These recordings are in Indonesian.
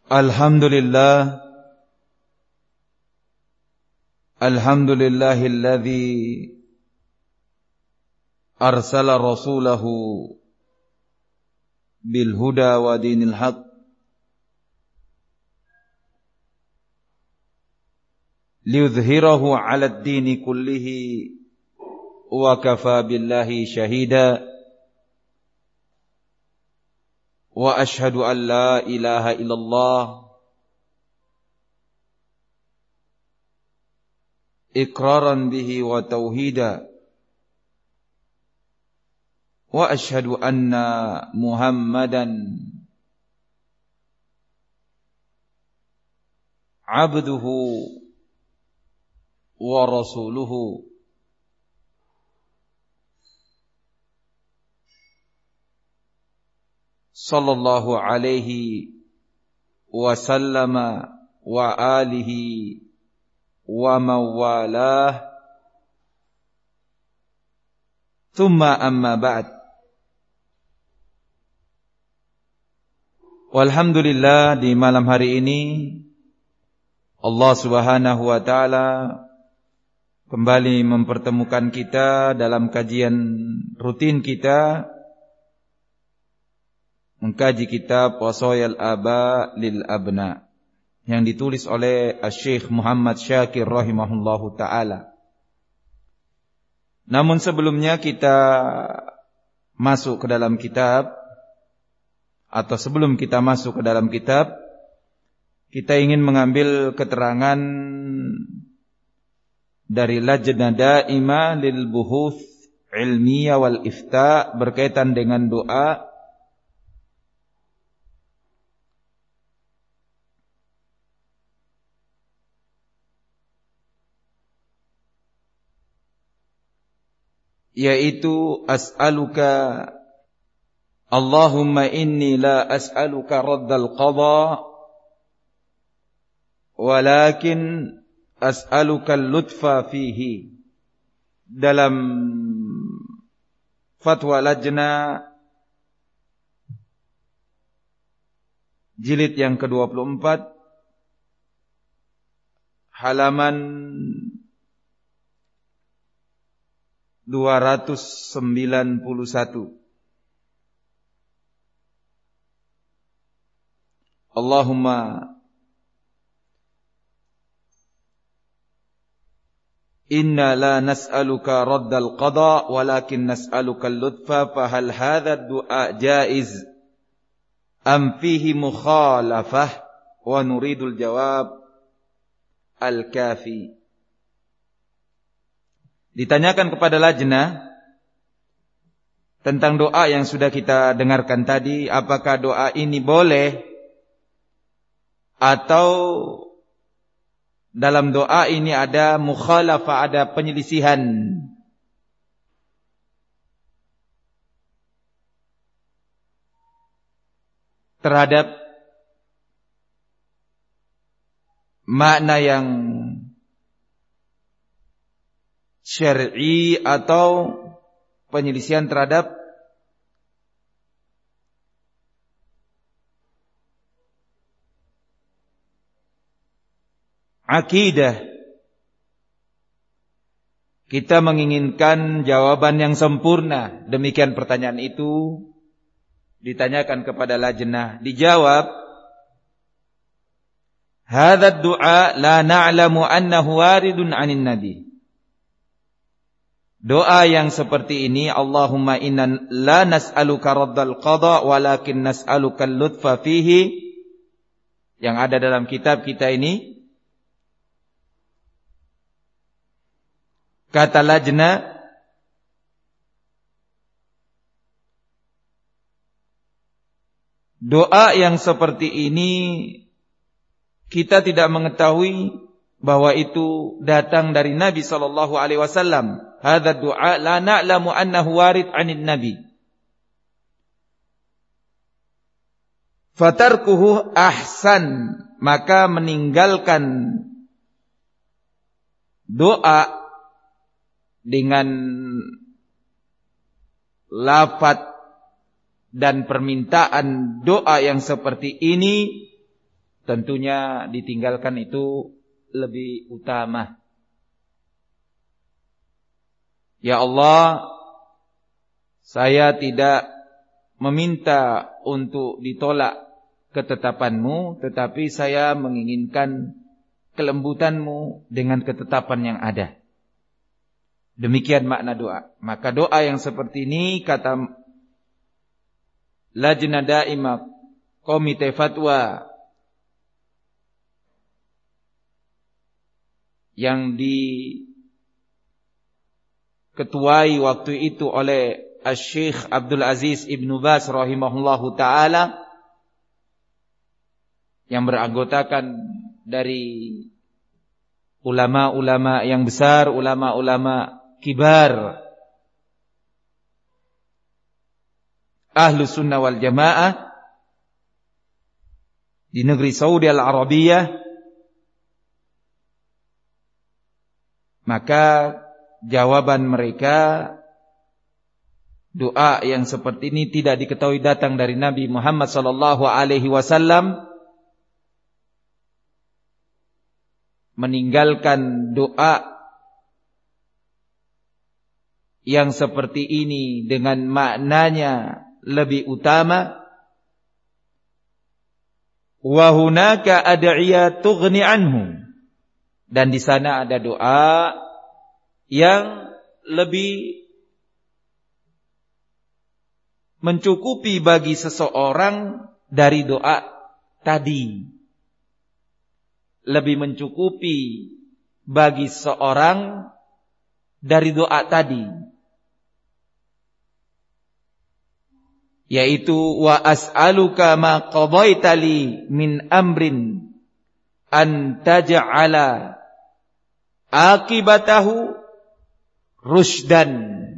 Alhamdulillah Alhamdulillahilladzi arsala rasulahu bil huda wa dinil haq liyudhhirahu 'ala ad-dini kullihi wa kafa billahi shahida wa ashhadu an la ilaha illallah iqraran bihi wa tauhida wa ashhadu anna Muhammadan abduhu wa rasuluhu sallallahu alaihi wa sallama wa alihi wa mawalah thumma amma ba'd. Walhamdulillah, di malam hari ini Allah Subhanahu wa taala kembali mempertemukan kita dalam kajian rutin kita mengkaji kitab Wasayal Aba lil Abna yang ditulis oleh Syekh Muhammad Syakir rahimahullahu taala. Namun sebelumnya kita masuk ke dalam kitab, atau sebelum kita masuk ke dalam kitab, kita ingin mengambil keterangan dari Lajnah Daimah lil Buhuth Ilmiyah wal Ifta berkaitan dengan doa yaitu as'aluka Allahumma inni la as'aluka raddal qada walakin as'aluka al-lutfa fihi. Dalam fatwa lajnah jilid yang ke-24 halaman 291. Allahumma inna la nas'aluka raddal qada walakin nas'aluka al-lutfa fahal hadha ad-du'a jaiz am fihi mukhalafah wa nuridul jawab al-kafi. Ditanyakan kepada lajnah tentang doa yang sudah kita dengarkan tadi, apakah doa ini boleh atau dalam doa ini ada mukhalafah, ada penyelisihan. Terhadap makna yang syar'i atau penyelisihan terhadap akidah. Kita menginginkan jawaban yang sempurna. Demikian pertanyaan itu ditanyakan kepada lajnah. Dijawab, hadza du'a la na'lamu annahu waridun 'anin nabi. Doa yang seperti ini, Allahumma inna la nas'aluka raddal qada walakin nas'aluka al-lutfa fihi, yang ada dalam kitab kita ini, kata lajnah, doa yang seperti ini kita tidak mengetahui bahwa itu datang dari Nabi sallallahu alaihi wasallam. Hadza du'a la na'lamu annahu warid 'anil nabi. Fatarkuhu ahsan, maka meninggalkan doa dengan lafaz dan permintaan doa yang seperti ini tentunya ditinggalkan itu lebih utama. Ya Allah, saya tidak meminta untuk ditolak ketetapan-Mu, tetapi saya menginginkan kelembutan-Mu dengan ketetapan yang ada. Demikian makna doa. Maka doa yang seperti ini, kata Lajnah Daimah Komite Fatwa yang diketuai waktu itu oleh Asy-Syaikh Abdul Aziz Ibnu Baz rahimahullahu taala, yang beranggotakan dari ulama-ulama yang besar, ulama-ulama kibar Ahlus Sunnah wal Jamaah di negeri Saudi Al-Arabiyah. Maka jawaban mereka, doa yang seperti ini tidak diketahui datang dari Nabi Muhammad sallallahu alaihi wasallam. Meninggalkan doa yang seperti ini dengan maknanya lebih utama. Wa hunaka ad'iya tughni anhu, dan di sana ada doa yang lebih mencukupi bagi seseorang dari doa tadi. Lebih mencukupi bagi seorang dari doa tadi, yaitu wa as'aluka ma qadaita li min amrin an taj'ala akibatahu rusydan.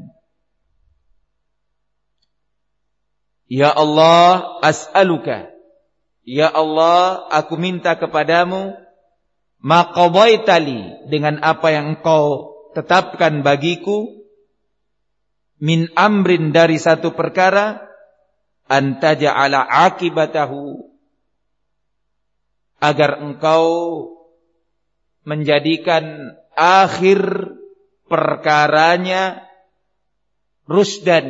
Ya Allah, as'aluka, ya Allah, aku minta kepadamu, ma qadaita li, dengan apa yang engkau tetapkan bagiku, min amrin, dari satu perkara, antaja'ala akibatahu, agar engkau menjadikan akhir perkaranya rusdan,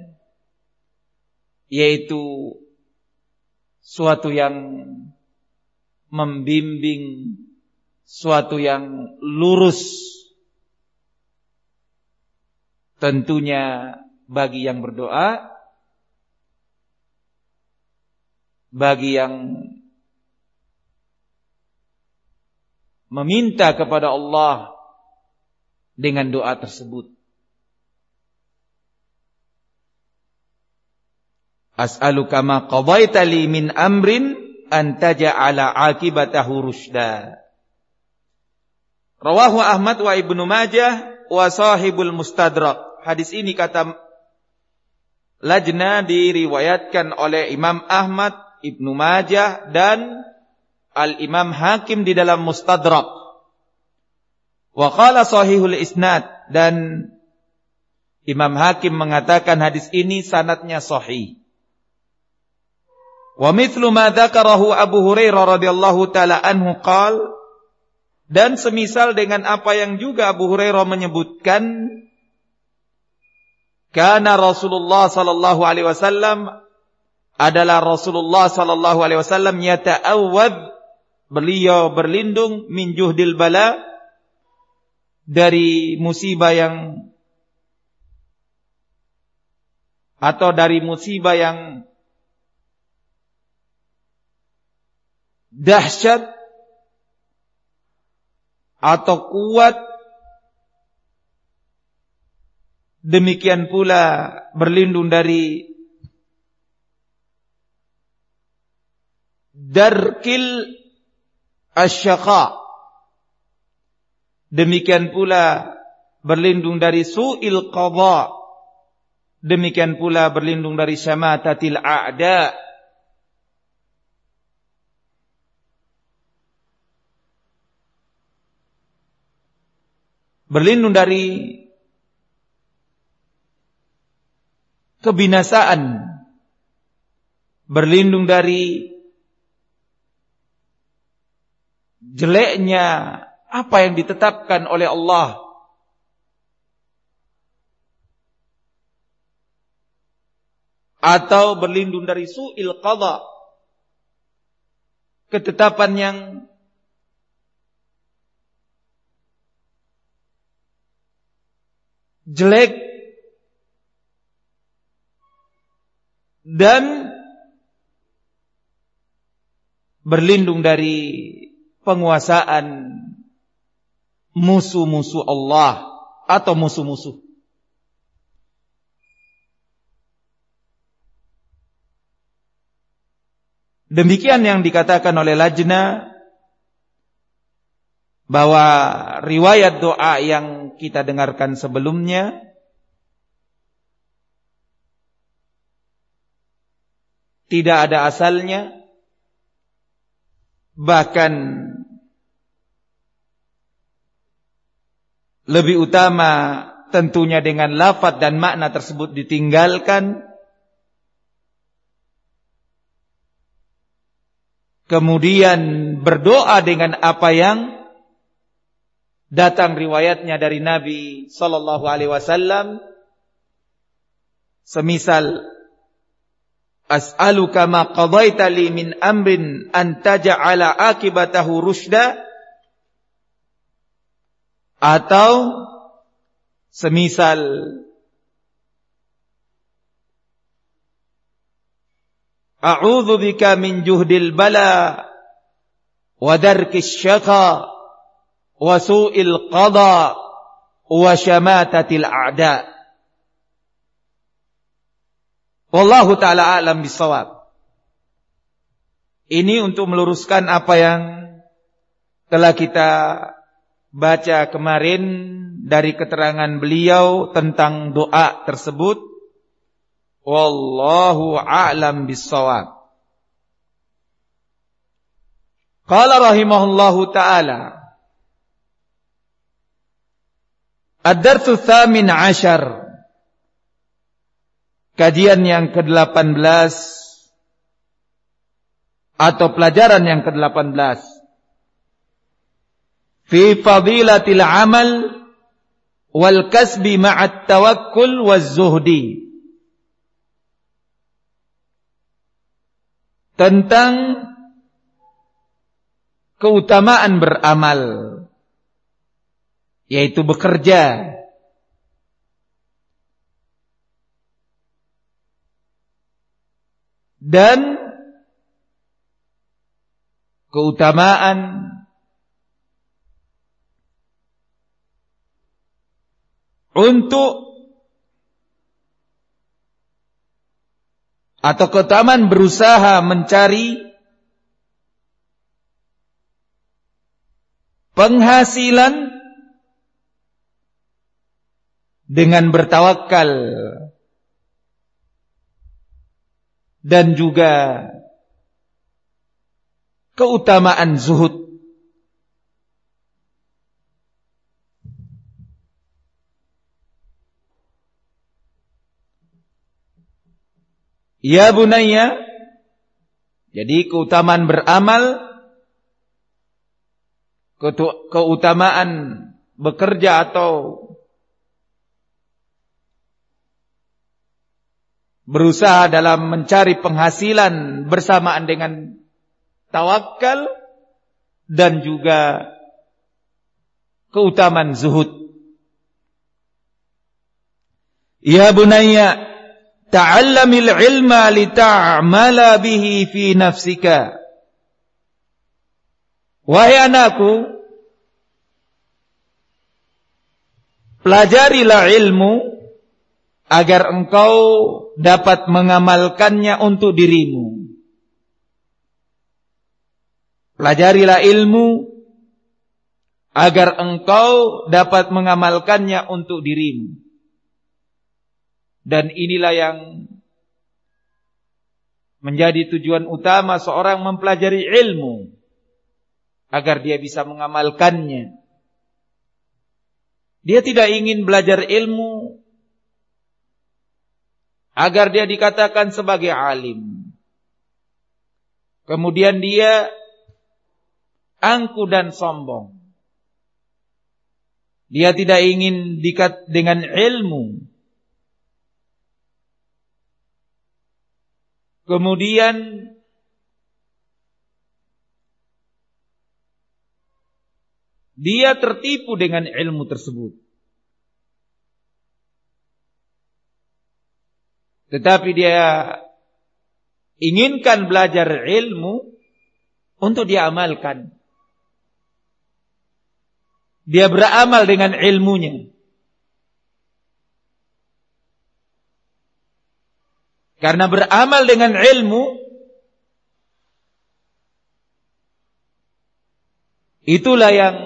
yaitu suatu yang membimbing, suatu yang lurus. Tentunya bagi yang berdoa, bagi yang meminta kepada Allah dengan doa tersebut. As'aluka ma qadaita li min amrin an taj'ala akibatahu rusyda. Rawahu Ahmad wa Ibnu Majah wa sahibul Mustadrak. Hadis ini kata Lajnah diriwayatkan oleh Imam Ahmad, Ibnu Majah, dan Al-Imam Hakim di dalam Mustadrak. Wa qala sahihul isnad, dan Imam Hakim mengatakan hadis ini sanadnya sahih. Wa mithlu ma dzakarahu Abu Hurairah radhiyallahu taala anhu qala, dan semisal dengan apa yang juga Abu Hurairah menyebutkan, kana Rasulullah sallallahu alaihi wasallam, adalah Rasulullah sallallahu alaihi wasallam, yata'awwadz, beliau berlindung, min juhdil bala, dari musibah yang, atau dari musibah yang dahsyat atau kuat. Demikian pula berlindung dari darkil asyaqa. Demikian pula berlindung dari su'il qadha. Demikian pula berlindung dari syamatatil a'da. Berlindung dari kebinasaan, berlindung dari jeleknya apa yang ditetapkan oleh Allah, atau berlindung dari su'il qada, ketetapan yang jelek, dan berlindung dari penguasaan musuh-musuh Allah atau musuh-musuh. Demikian yang dikatakan oleh lajna, bahwa riwayat doa yang kita dengarkan sebelumnya tidak ada asalnya, bahkan lebih utama tentunya dengan lafaz dan makna tersebut ditinggalkan, kemudian berdoa dengan apa yang datang riwayatnya dari Nabi sallallahu alaihi wasallam, semisal as'aluka ma qadaita li min amrin an taj'ala akibatahu rusyda, atau semisal a'udzu bika min juhdil bala wa darkis syaqa wa su'il qada wa syamatatil a'da. Wallahu ta'ala a'lam bissawab. Ini untuk meluruskan apa yang telah kita baca kemarin dari keterangan beliau tentang doa tersebut. Wallahu a'lam bissawab. Qala rahimahullahu ta'ala, Ad-Darsu Tsamin Ashar, kajian yang ke-18 atau pelajaran yang ke-18, fi fadilatil amal wal kasbi ma'at tawakkul waz zuhdi, tentang keutamaan beramal, yaitu bekerja, dan keutamaan untuk atau keutamaan berusaha mencari penghasilan dengan bertawakal, dan juga keutamaan zuhud. Ya bunayya, jadi keutamaan beramal, keutamaan bekerja atau berusaha dalam mencari penghasilan bersamaan dengan tawakal, dan juga keutamaan zuhud. Ya bunayya, ta'allamil ilma lita'amala bihi fi nafsika. Wahai anakku, pelajarilah ilmu agar engkau dapat mengamalkannya untuk dirimu. Pelajarilah ilmu agar engkau dapat mengamalkannya untuk dirimu. Dan inilah yang menjadi tujuan utama seorang mempelajari ilmu, agar dia bisa mengamalkannya. Dia tidak ingin belajar ilmu agar dia dikatakan sebagai alim, kemudian dia angku dan sombong. Dia tidak ingin dikat dengan ilmu. Kemudian dia tertipu dengan ilmu tersebut. Tetapi dia inginkan belajar ilmu untuk dia amalkan. Dia beramal dengan ilmunya. Karena beramal dengan ilmu itulah yang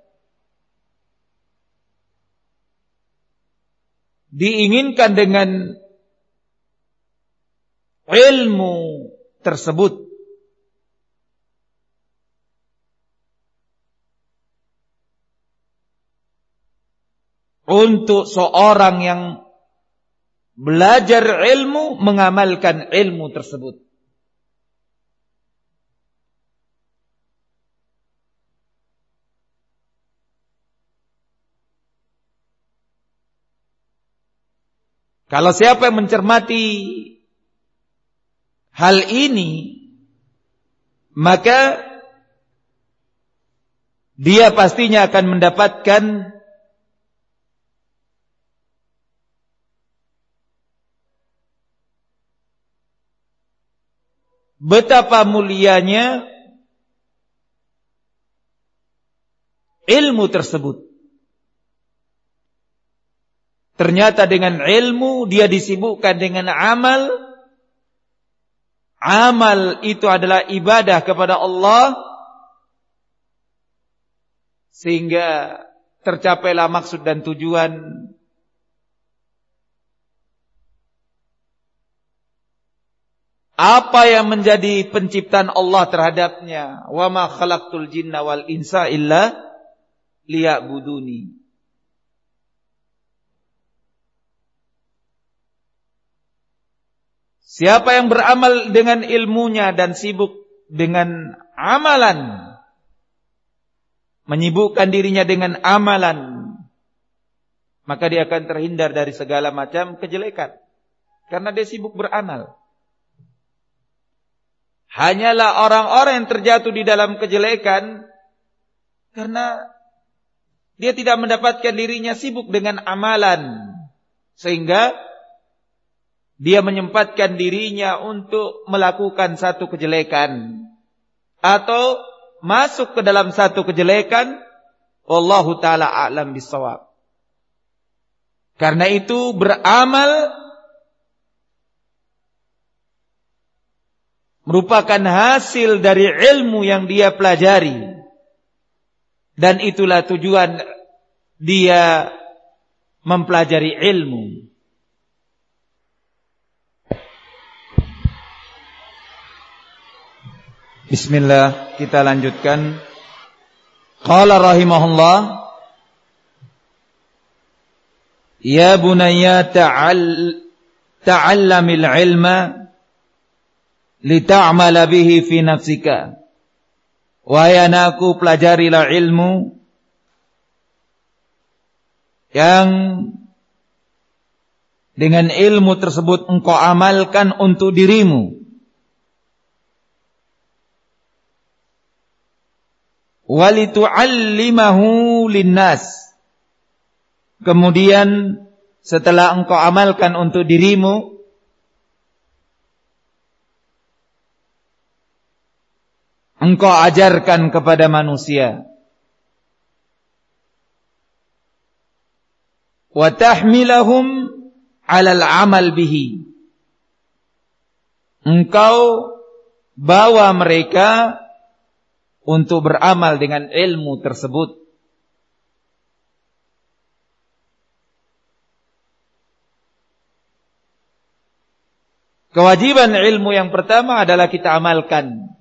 diinginkan dengan ilmu tersebut. Untuk seorang yang belajar ilmu, mengamalkan ilmu tersebut. Kalau siapa yang mencermati hal ini, maka dia pastinya akan mendapatkan betapa mulianya ilmu tersebut. Ternyata dengan ilmu dia disibukkan dengan amal. Amal itu adalah ibadah kepada Allah, sehingga tercapailah maksud dan tujuan apa yang menjadi penciptaan Allah terhadapnya. Wa ma khalaqtul jinna wal insa illa liya'buduni. Siapa yang beramal dengan ilmunya dan sibuk dengan amalan, menyibukkan dirinya dengan amalan, maka dia akan terhindar dari segala macam kejelekan. Karena dia sibuk beramal. Hanyalah orang-orang yang terjatuh di dalam kejelekan karena dia tidak mendapatkan dirinya sibuk dengan amalan, sehingga dia menyempatkan dirinya untuk melakukan satu kejelekan atau masuk ke dalam satu kejelekan. Wallahu ta'ala a'lam bissawab. Karena itu beramal merupakan hasil dari ilmu yang dia pelajari. Dan itulah tujuan dia mempelajari ilmu. Bismillah, kita lanjutkan. Qala rahimahullah, ya bunayya ta'allamil ilma lita'mala bihi fi nafsika. Wahai anakku, pelajarilah ilmu yang dengan ilmu tersebut engkau amalkan untuk dirimu. Walitu'allimahu linnas. Kemudian setelah engkau amalkan untuk dirimu, engkau ajarkan kepada manusia. Wa tahmilahum 'alal 'amal bihi. Engkau bawa mereka untuk beramal dengan ilmu tersebut. Kewajiban ilmu yang pertama adalah kita amalkan.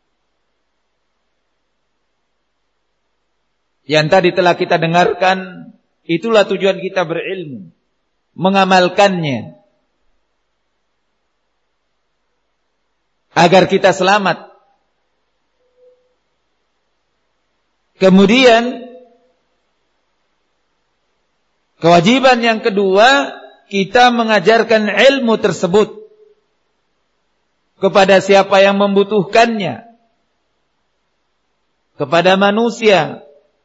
Yang tadi telah kita dengarkan, itulah tujuan kita berilmu, mengamalkannya agar kita selamat Kemudian kewajiban yang kedua, kita mengajarkan ilmu tersebut kepada siapa yang membutuhkannya, kepada manusia,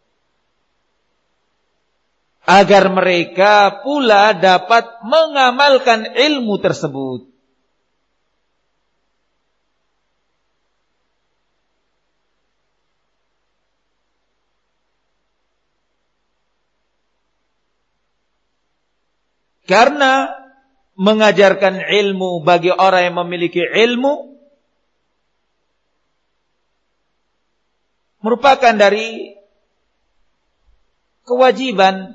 agar mereka pula dapat mengamalkan ilmu tersebut. Karena mengajarkan ilmu bagi orang yang memiliki ilmu merupakan dari kewajiban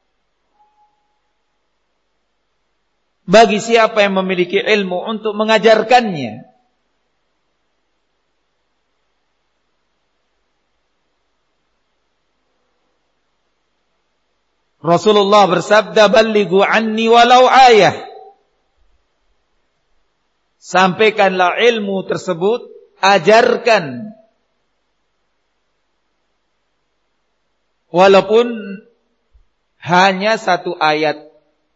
bagi siapa yang memiliki ilmu untuk mengajarkannya. Rasulullah bersabda, "Ballighu anni walau ayah." Sampaikanlah ilmu tersebut, ajarkan walaupun hanya satu ayat.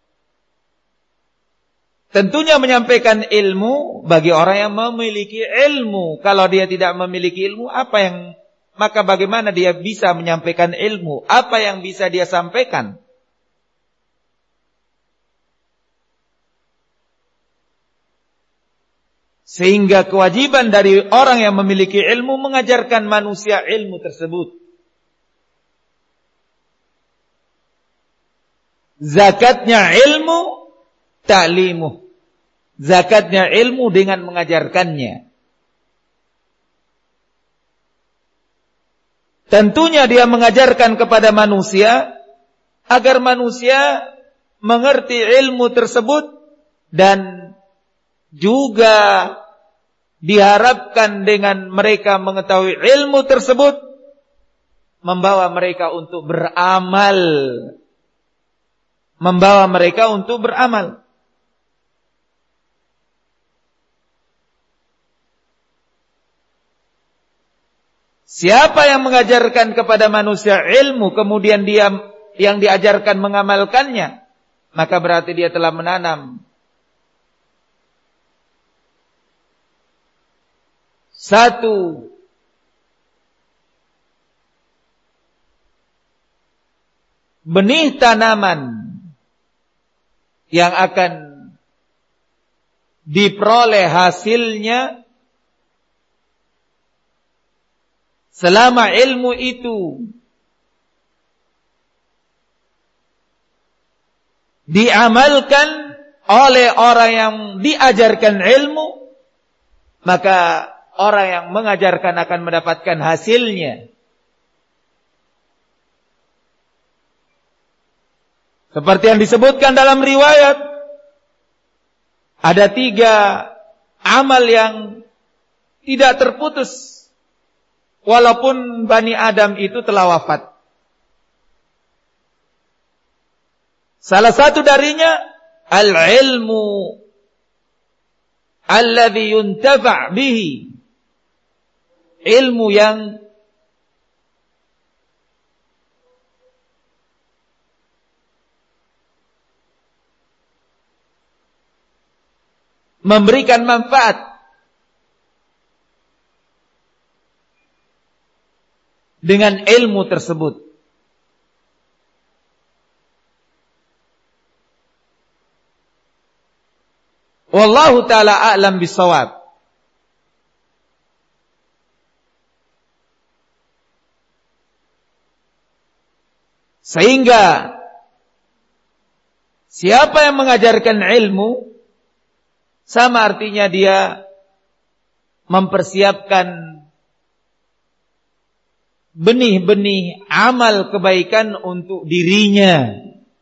Tentunya menyampaikan ilmu bagi orang yang memiliki ilmu. Kalau dia tidak memiliki ilmu, maka bagaimana dia bisa menyampaikan ilmu? Apa yang bisa dia sampaikan? Sehingga kewajiban dari orang yang memiliki ilmu mengajarkan manusia ilmu tersebut. Zakatnya ilmu, ta'limu. Zakatnya ilmu dengan mengajarkannya. Tentunya dia mengajarkan kepada manusia agar manusia mengerti ilmu tersebut, dan juga diharapkan dengan mereka mengetahui ilmu tersebut membawa mereka untuk beramal. Membawa mereka untuk beramal. Siapa yang mengajarkan kepada manusia ilmu, kemudian dia yang diajarkan mengamalkannya, maka berarti dia telah menanam satu benih tanaman yang akan diperoleh hasilnya selama ilmu itu diamalkan oleh orang yang diajarkan ilmu, maka orang yang mengajarkan akan mendapatkan hasilnya. Seperti yang disebutkan dalam riwayat, ada 3 amal yang tidak terputus walaupun Bani Adam itu telah wafat. Salah satu darinya al-ilmu alladhi yuntafa' bihi. Ilmu yang memberikan manfaat dengan ilmu tersebut. Wallahu ta'ala a'lam bisawab. Sehingga siapa yang mengajarkan ilmu, sama artinya dia mempersiapkan benih-benih amal kebaikan untuk dirinya.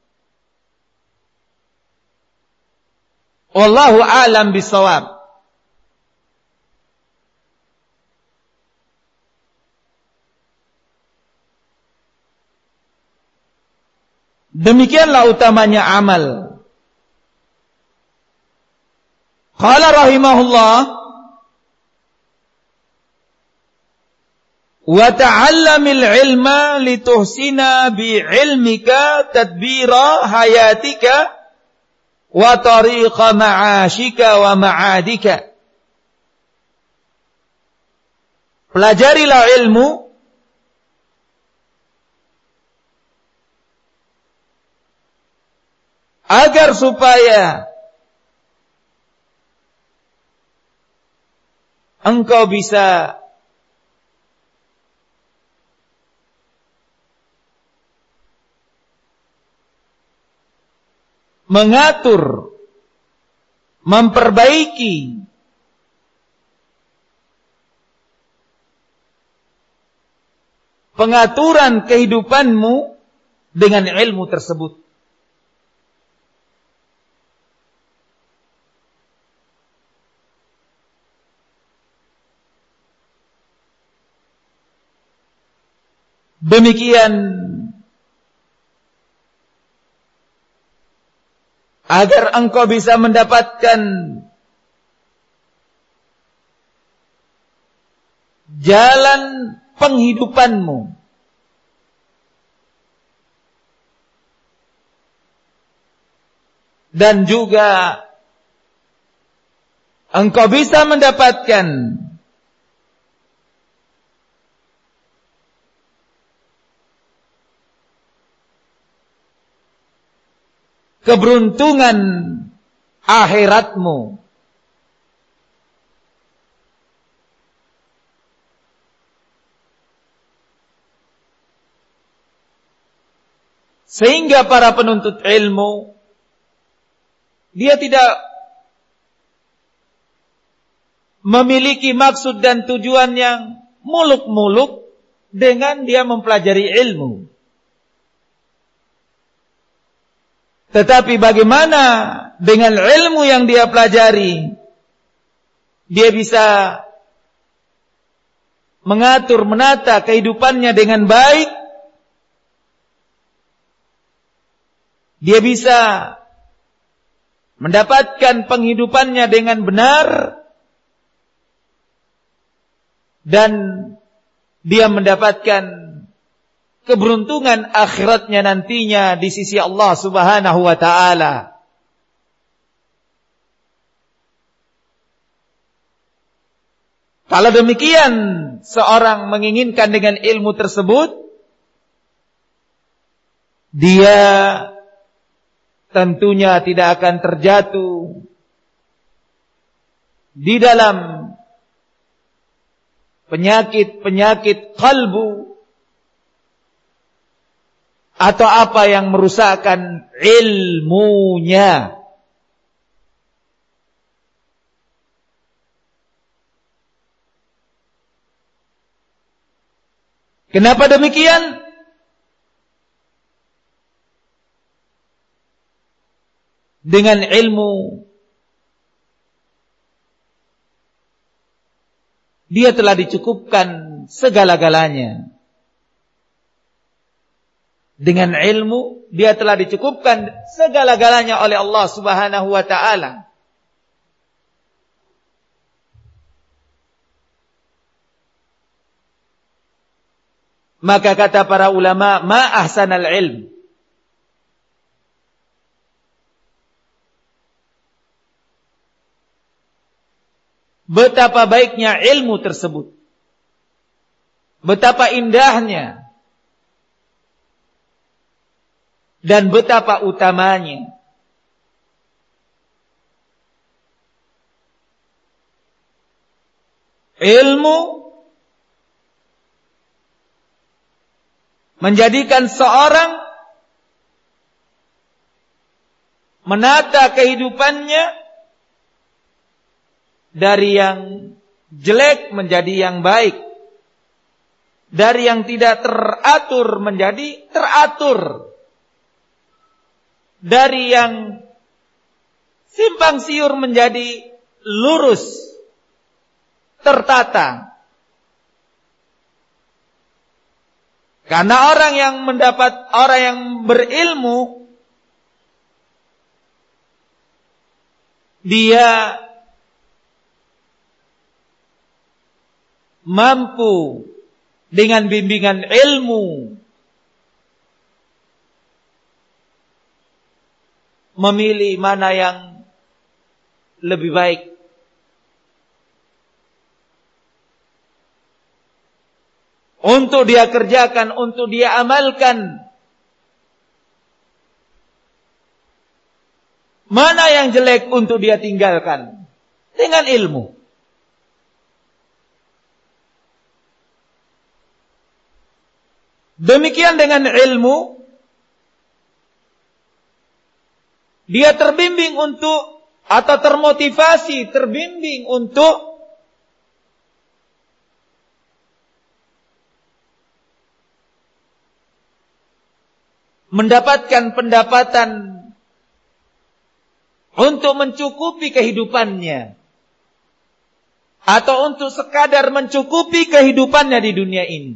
Wallahu a'lam bisawab. Demikianlah utamanya amal. Qala rahimahullah, Wa ta'allamil ilma lituhsina bi'ilmika tadbira hayatika wa tariqa ma'ashika wa ma'adika. Pelajarilah ilmu agar supaya engkau bisa mengatur, memperbaiki pengaturan kehidupanmu dengan ilmu tersebut. Demikian agar engkau bisa mendapatkan jalan penghidupanmu dan juga engkau bisa mendapatkan keberuntungan akhiratmu. Sehingga para penuntut ilmu, dia tidak memiliki maksud dan tujuan yang muluk-muluk dengan dia mempelajari ilmu. Tetapi bagaimana dengan ilmu yang dia pelajari, dia bisa mengatur, menata kehidupannya dengan baik. Dia bisa mendapatkan penghidupannya dengan benar. Dan dia mendapatkan keberuntungan akhiratnya nantinya di sisi Allah Subhanahu wa ta'ala. Kalau demikian, seorang menginginkan dengan ilmu tersebut, dia tentunya tidak akan terjatuh di dalam penyakit-penyakit kalbu atau apa yang merusakkan ilmunya. Kenapa demikian? Dengan ilmu dia telah dicukupkan segala-galanya. Dengan ilmu dia telah dicukupkan segala-galanya oleh Allah Subhanahu wa ta'ala. Maka kata para ulama, ma ahsanal ilm. Betapa baiknya ilmu tersebut. Betapa indahnya. Dan betapa utamanya. Ilmu menjadikan seorang menata kehidupannya dari yang jelek menjadi yang baik, dari yang tidak teratur menjadi teratur, dari yang simpang siur menjadi lurus, tertata. Karena orang yang berilmu, dia mampu dengan bimbingan ilmu, memilih mana yang lebih baik. Untuk dia kerjakan, untuk dia amalkan. Mana yang jelek untuk dia tinggalkan. Dengan ilmu. Demikian dengan ilmu, dia terbimbing untuk, atau termotivasi, terbimbing untuk mendapatkan pendapatan untuk mencukupi kehidupannya, atau untuk sekadar mencukupi kehidupannya di dunia ini.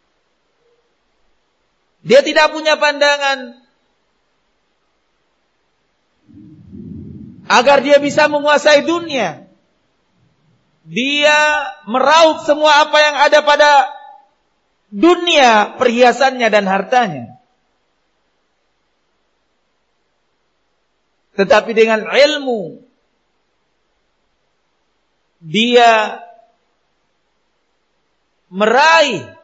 Dia tidak punya pandangan agar dia bisa menguasai dunia. Dia meraup semua apa yang ada pada dunia, perhiasannya dan hartanya. Tetapi dengan ilmu, dia meraih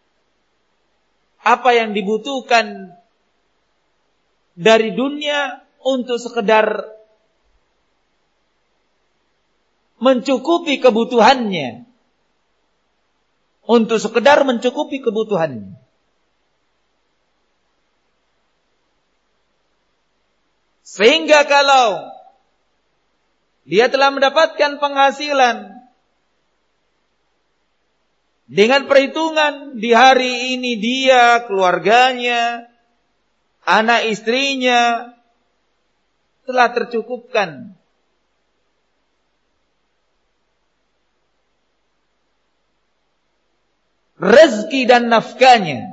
apa yang dibutuhkan dari dunia untuk sekedar mencukupi kebutuhannya. Untuk sekedar mencukupi kebutuhannya. Sehingga kalau dia telah mendapatkan penghasilan dengan perhitungan di hari ini dia, keluarganya, anak istrinya telah tercukupkan. Rezeki dan nafkahnya.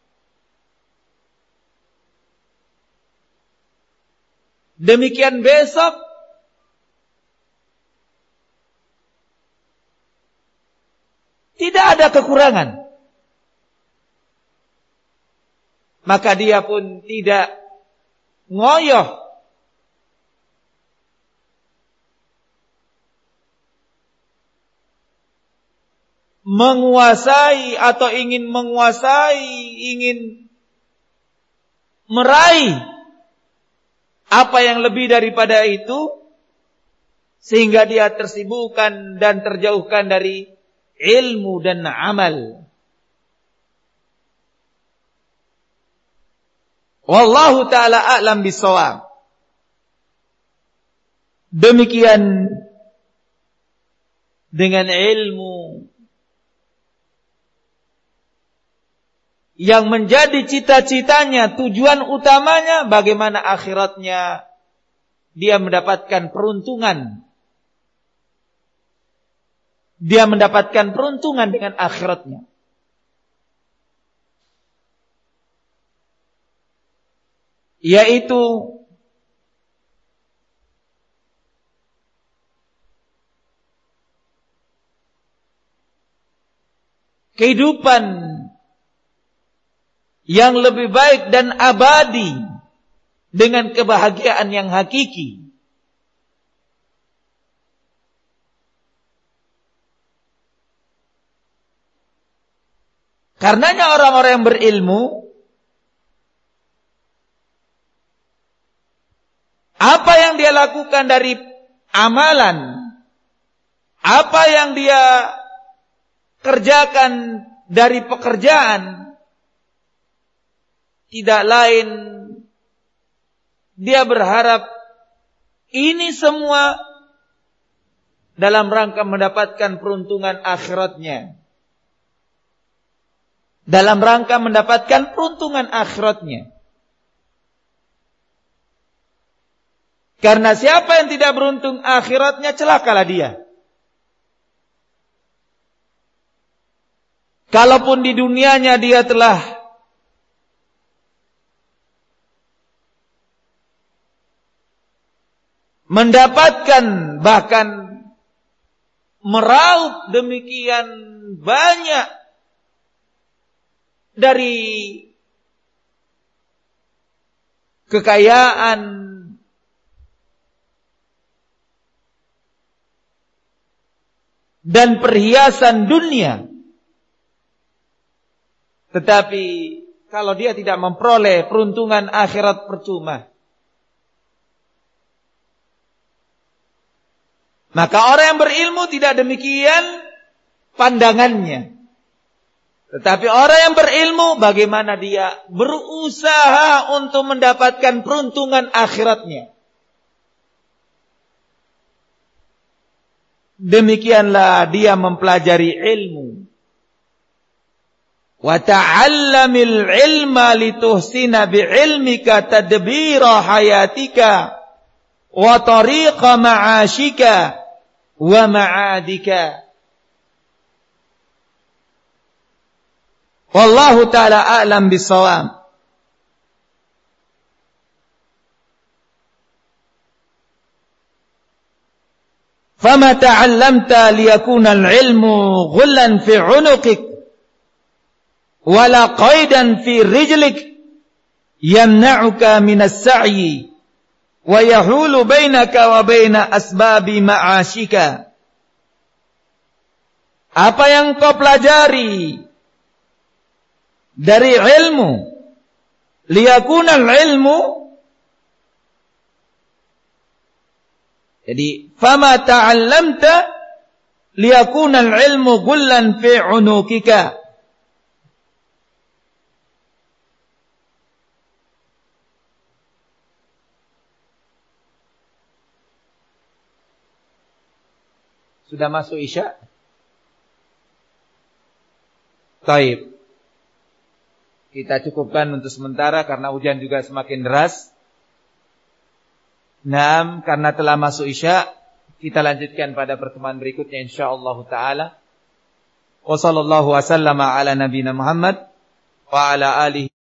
Demikian besok tidak ada kekurangan. Maka dia pun tidak ngoyoh menguasai atau ingin menguasai, ingin meraih apa yang lebih daripada itu, sehingga dia tersibukkan dan terjauhkan dari ilmu dan amal. Wallahu ta'ala a'lam bissawab. Demikian dengan ilmu yang menjadi cita-citanya, tujuan utamanya bagaimana akhiratnya dia mendapatkan peruntungan. Dia mendapatkan peruntungan dengan akhiratnya. Yaitu kehidupan yang lebih baik dan abadi dengan kebahagiaan yang hakiki. Karenanya orang-orang yang berilmu, apa yang dia lakukan dari amalan, apa yang dia kerjakan dari pekerjaan, tidak lain dia berharap ini semua dalam rangka mendapatkan peruntungan akhiratnya. Dalam rangka mendapatkan peruntungan akhiratnya. Karena siapa yang tidak beruntung akhiratnya, celakalah dia. Kalaupun di dunianya dia telah mendapatkan, bahkan meraup demikian banyak dari kekayaan, dan perhiasan dunia. Tetapi kalau dia tidak memperoleh peruntungan akhirat, percuma. Maka orang yang berilmu tidak demikian pandangannya. Tetapi orang yang berilmu, bagaimana dia berusaha untuk mendapatkan peruntungan akhiratnya. Demikianlah dia mempelajari ilmu. Wa ta'allamil ilma lituhsina bi'ilmika tadbira hayatika wa tariqa ma'ashika wa ma'adika. Wallahu ta'ala a'lam bissawab. فَمَا تَعَلَّمْتَ لِيَكُونَ الْعِلْمُ غُلًّا فِي عُنُقِكَ وَلَا قَيْدًا فِي رِجْلِكَ يَمْنَعُكَ مِنَ السَّعْيِ وَيَحُولُ بَيْنَكَ وَبَيْنَ أَسْبَابِ مَعَاشِكَ. Apa yang kau pelajari dari ilmu, liyakuna al-ilmu, jadi fama ta'allamta liyakuna al-ilmu ghullan fi 'unukika. Sudah masuk Isya? Baik. Kita cukupkan untuk sementara karena hujan juga semakin deras. Naam, karena telah masuk Isya, kita lanjutkan pada pertemuan berikutnya insyaallah taala. Wa sallallahu wasallama ala nabiyina Muhammad wa ala alihi